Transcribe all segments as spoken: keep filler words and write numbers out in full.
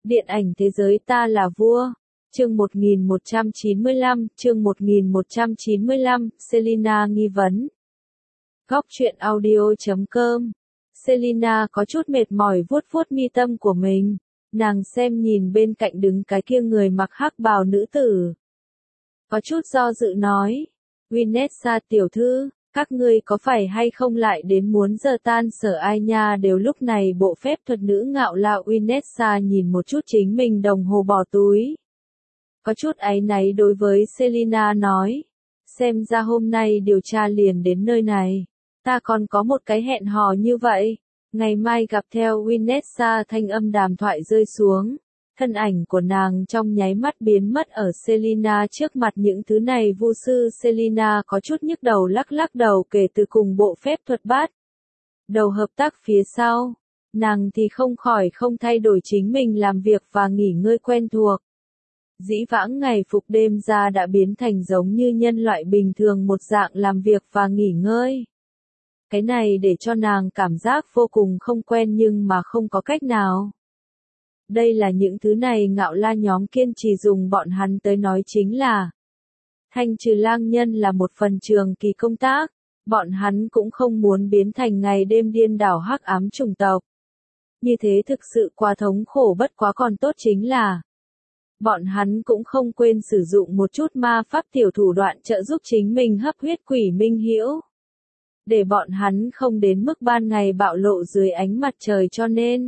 Điện ảnh thế giới ta là vua. Chương một nghìn một trăm chín mươi lăm, chương một nghìn một trăm chín mươi lăm, Selina nghi vấn. Góc truyện audio chấm com. Selina có chút mệt mỏi vuốt vuốt mi tâm của mình. Nàng xem nhìn bên cạnh đứng cái kia người mặc hắc bào nữ tử. Có chút do dự nói. Vinessa tiểu thư, các ngươi có phải hay không lại đến muốn giờ tan sở ai nha. Đều lúc này bộ phép thuật nữ ngạo lạo Vinessa nhìn một chút chính mình đồng hồ bỏ túi. Có chút áy náy đối với Selina nói. Xem ra hôm nay điều tra liền đến nơi này. Ta còn có một cái hẹn hò như vậy. Ngày mai gặp theo Vinessa. Thanh âm đàm thoại rơi xuống. Thân ảnh của nàng trong nháy mắt biến mất ở Selina trước mặt những thứ này vu sư. Selina có chút nhức đầu lắc lắc đầu kể từ cùng bộ phép thuật bắt đầu hợp tác phía sau. Nàng thì không khỏi không thay đổi chính mình làm việc và nghỉ ngơi quen thuộc. Dĩ vãng ngày phục đêm ra đã biến thành giống như nhân loại bình thường một dạng làm việc và nghỉ ngơi. Cái này để cho nàng cảm giác vô cùng không quen nhưng mà không có cách nào. Đây là những thứ này ngạo la nhóm kiên trì dùng bọn hắn tới nói chính là thanh trừ lang nhân là một phần trường kỳ công tác, bọn hắn cũng không muốn biến thành ngày đêm điên đảo hắc ám chủng tộc. Như thế thực sự quá thống khổ bất quá còn tốt chính là bọn hắn cũng không quên sử dụng một chút ma pháp tiểu thủ đoạn trợ giúp chính mình hấp huyết quỷ minh hữu. Để bọn hắn không đến mức ban ngày bạo lộ dưới ánh mặt trời cho nên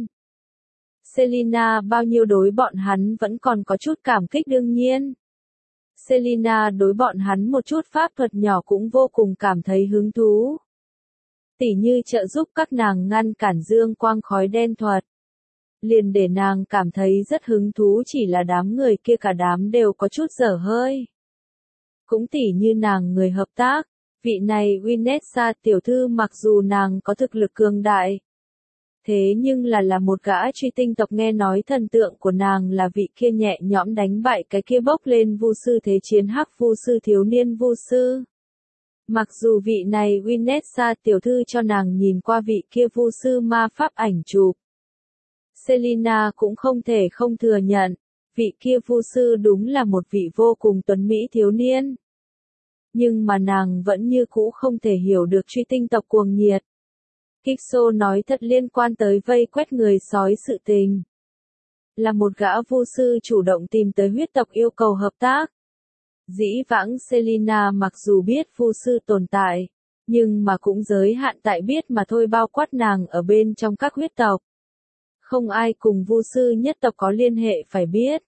Selina bao nhiêu đối bọn hắn vẫn còn có chút cảm kích đương nhiên. Selina đối bọn hắn một chút pháp thuật nhỏ cũng vô cùng cảm thấy hứng thú. Tỉ như trợ giúp các nàng ngăn cản dương quang khói đen thuật. Liền để nàng cảm thấy rất hứng thú chỉ là đám người kia cả đám đều có chút dở hơi. Cũng tỉ như nàng người hợp tác, vị này Vinessa tiểu thư mặc dù nàng có thực lực cường đại. Thế nhưng là là một gã truy tinh tộc nghe nói thần tượng của nàng là vị kia nhẹ nhõm đánh bại cái kia bốc lên vu sư thế chiến hắc vu sư thiếu niên vu sư. Mặc dù vị này Vinessa tiểu thư cho nàng nhìn qua vị kia vu sư ma pháp ảnh chụp. Selina cũng không thể không thừa nhận, vị kia vu sư đúng là một vị vô cùng tuấn mỹ thiếu niên. Nhưng mà nàng vẫn như cũ không thể hiểu được truy tinh tộc cuồng nhiệt. Kixo nói thật liên quan tới vây quét người sói sự tình. Là một gã vu sư chủ động tìm tới huyết tộc yêu cầu hợp tác. Dĩ vãng Selina mặc dù biết vu sư tồn tại, nhưng mà cũng giới hạn tại biết mà thôi bao quát nàng ở bên trong các huyết tộc. Không ai cùng vu sư nhất tộc có liên hệ phải biết.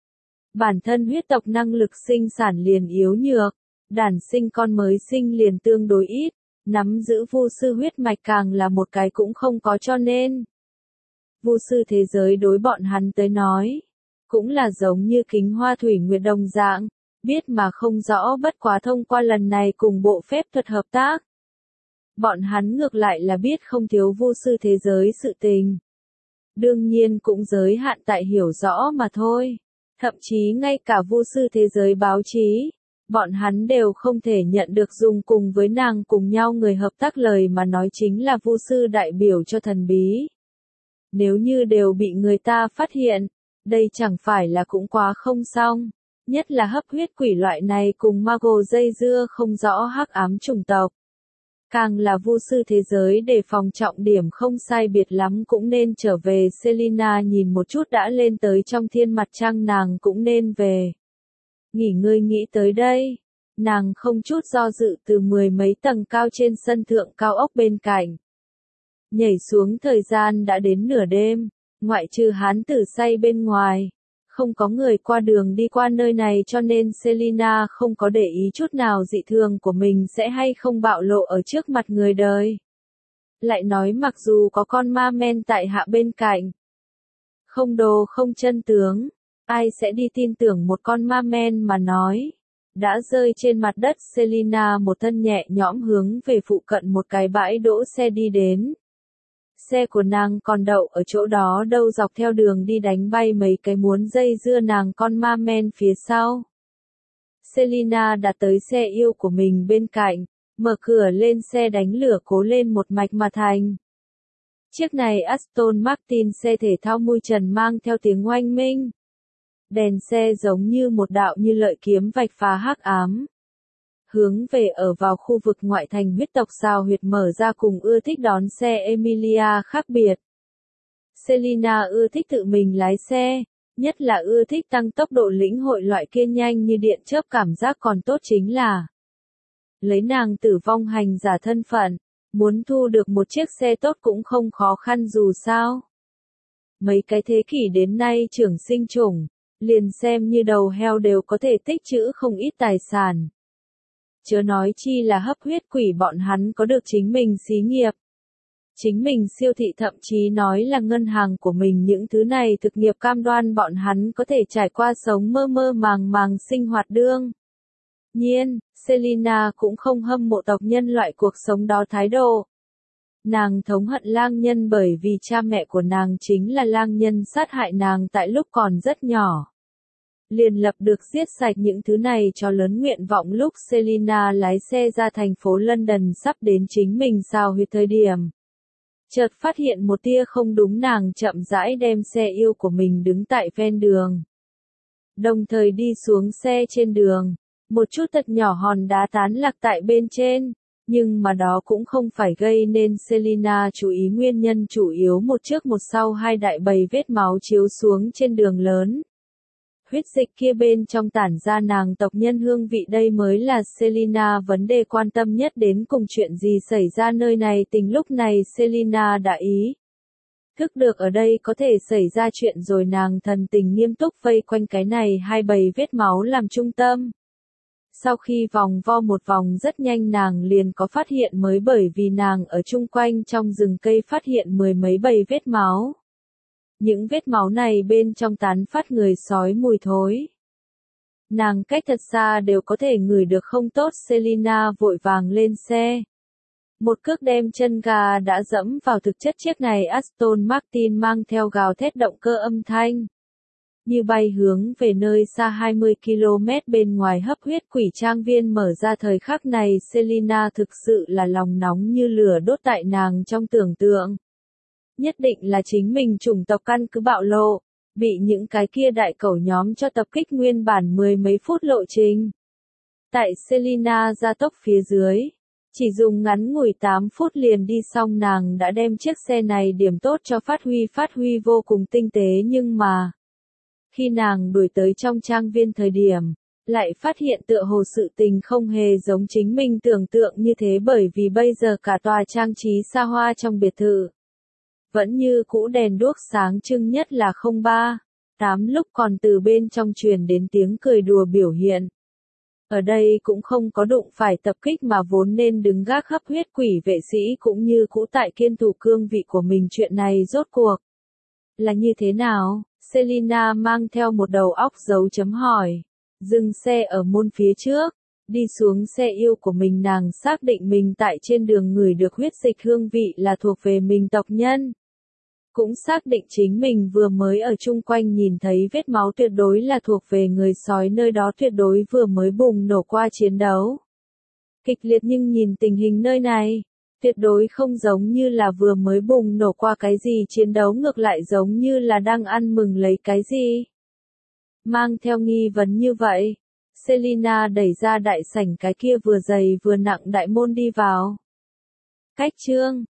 Bản thân huyết tộc năng lực sinh sản liền yếu nhược, đàn sinh con mới sinh liền tương đối ít. Nắm giữ vu sư huyết mạch càng là một cái cũng không có cho nên. Vu sư thế giới đối bọn hắn tới nói. Cũng là giống như kính hoa thủy nguyệt đồng dạng. Biết mà không rõ bất quá thông qua lần này cùng bộ phép thuật hợp tác. Bọn hắn ngược lại là biết không thiếu vu sư thế giới sự tình. Đương nhiên cũng giới hạn tại hiểu rõ mà thôi. Thậm chí ngay cả vu sư thế giới báo chí. Bọn hắn đều không thể nhận được dùng cùng với nàng cùng nhau người hợp tác lời mà nói chính là vu sư đại biểu cho thần bí. Nếu như đều bị người ta phát hiện, đây chẳng phải là cũng quá không xong. Nhất là hấp huyết quỷ loại này cùng mago dây dưa không rõ hắc ám chủng tộc. Càng là vu sư thế giới để phòng trọng điểm không sai biệt lắm cũng nên trở về. Selina nhìn một chút đã lên tới trong thiên mặt trăng nàng cũng nên về. Nghỉ ngơi nghĩ tới đây, nàng không chút do dự từ mười mấy tầng cao trên sân thượng cao ốc bên cạnh. Nhảy xuống thời gian đã đến nửa đêm, ngoại trừ hán tử say bên ngoài. Không có người qua đường đi qua nơi này cho nên Selina không có để ý chút nào dị thường của mình sẽ hay không bạo lộ ở trước mặt người đời. Lại nói mặc dù có con ma men tại hạ bên cạnh. Không đồ không chân tướng. Ai sẽ đi tin tưởng một con ma men mà nói. Đã rơi trên mặt đất Selina một thân nhẹ nhõm hướng về phụ cận một cái bãi đỗ xe đi đến. Xe của nàng còn đậu ở chỗ đó đâu dọc theo đường đi đánh bay mấy cái muốn dây dưa nàng con ma men phía sau. Selina đặt tới xe yêu của mình bên cạnh, mở cửa lên xe đánh lửa cố lên một mạch mà thành. Chiếc này Aston Martin xe thể thao mui trần mang theo tiếng oanh minh. Đèn xe giống như một đạo như lợi kiếm vạch phá hắc ám. Hướng về ở vào khu vực ngoại thành huyết tộc sao huyệt mở ra cùng ưa thích đón xe Emilia khác biệt. Selina ưa thích tự mình lái xe, nhất là ưa thích tăng tốc độ lĩnh hội loại kia nhanh như điện chớp cảm giác còn tốt chính là lấy nàng tử vong hành giả thân phận, muốn thu được một chiếc xe tốt cũng không khó khăn dù sao. Mấy cái thế kỷ đến nay trưởng sinh chủng, liền xem như đầu heo đều có thể tích trữ không ít tài sản. Chớ nói chi là hấp huyết quỷ bọn hắn có được chính mình xí nghiệp. Chính mình siêu thị thậm chí nói là ngân hàng của mình những thứ này thực nghiệp cam đoan bọn hắn có thể trải qua sống mơ mơ màng màng sinh hoạt đương. Nhiên, Selina cũng không hâm mộ tộc nhân loại cuộc sống đó thái độ. Nàng thống hận lang nhân bởi vì cha mẹ của nàng chính là lang nhân sát hại nàng tại lúc còn rất nhỏ. Liền lập được giết sạch những thứ này cho lớn nguyện vọng lúc Selina lái xe ra thành phố London sắp đến chính mình sao huyệt thời điểm. Chợt phát hiện một tia không đúng nàng chậm rãi đem xe yêu của mình đứng tại ven đường. Đồng thời đi xuống xe trên đường, một chút thật nhỏ hòn đá tán lạc tại bên trên, nhưng mà đó cũng không phải gây nên Selina chú ý nguyên nhân chủ yếu một trước một sau hai đại bầy vết máu chiếu xuống trên đường lớn. Huyết dịch kia bên trong tản ra nàng tộc nhân hương vị đây mới là Selina vấn đề quan tâm nhất đến cùng chuyện gì xảy ra nơi này tình lúc này Selina đã ý. Thức được ở đây có thể xảy ra chuyện rồi nàng thần tình nghiêm túc vây quanh cái này hai bầy vết máu làm trung tâm. Sau khi vòng vo một vòng rất nhanh nàng liền có phát hiện mới bởi vì nàng ở chung quanh trong rừng cây phát hiện mười mấy bầy vết máu. Những vết máu này bên trong tán phát người sói mùi thối. Nàng cách thật xa đều có thể ngửi được không tốt Selina vội vàng lên xe. Một cước đem chân gà đã dẫm vào thực chất chiếc này Aston Martin mang theo gào thét động cơ âm thanh. Như bay hướng về nơi xa hai mươi ki lô mét bên ngoài hấp huyết quỷ trang viên mở ra thời khắc này Selina thực sự là lòng nóng như lửa đốt tại nàng trong tưởng tượng. Nhất định là chính mình chủng tộc căn cứ bạo lộ, bị những cái kia đại cẩu nhóm cho tập kích nguyên bản mười mấy phút lộ trình. Tại Selina gia tốc phía dưới, chỉ dùng ngắn ngủi tám phút liền đi xong nàng đã đem chiếc xe này điểm tốt cho phát huy phát huy vô cùng tinh tế nhưng mà khi nàng đuổi tới trong trang viên thời điểm, lại phát hiện tựa hồ sự tình không hề giống chính mình tưởng tượng như thế bởi vì bây giờ cả tòa trang trí xa hoa trong biệt thự. Vẫn như cũ đèn đuốc sáng trưng nhất là không ba tám lúc còn từ bên trong truyền đến tiếng cười đùa biểu hiện. Ở đây cũng không có đụng phải tập kích mà vốn nên đứng gác hấp huyết quỷ vệ sĩ cũng như cũ tại kiên thủ cương vị của mình chuyện này rốt cuộc là như thế nào? Selina mang theo một đầu óc dấu chấm hỏi. Dừng xe ở môn phía trước, đi xuống xe yêu của mình nàng xác định mình tại trên đường ngửi được huyết dịch hương vị là thuộc về mình tộc nhân. Cũng xác định chính mình vừa mới ở chung quanh nhìn thấy vết máu tuyệt đối là thuộc về người sói nơi đó tuyệt đối vừa mới bùng nổ qua chiến đấu. Kịch liệt nhưng nhìn tình hình nơi này, tuyệt đối không giống như là vừa mới bùng nổ qua cái gì chiến đấu ngược lại giống như là đang ăn mừng lấy cái gì. Mang theo nghi vấn như vậy, Selina đẩy ra đại sảnh cái kia vừa dày vừa nặng đại môn đi vào. Cách chương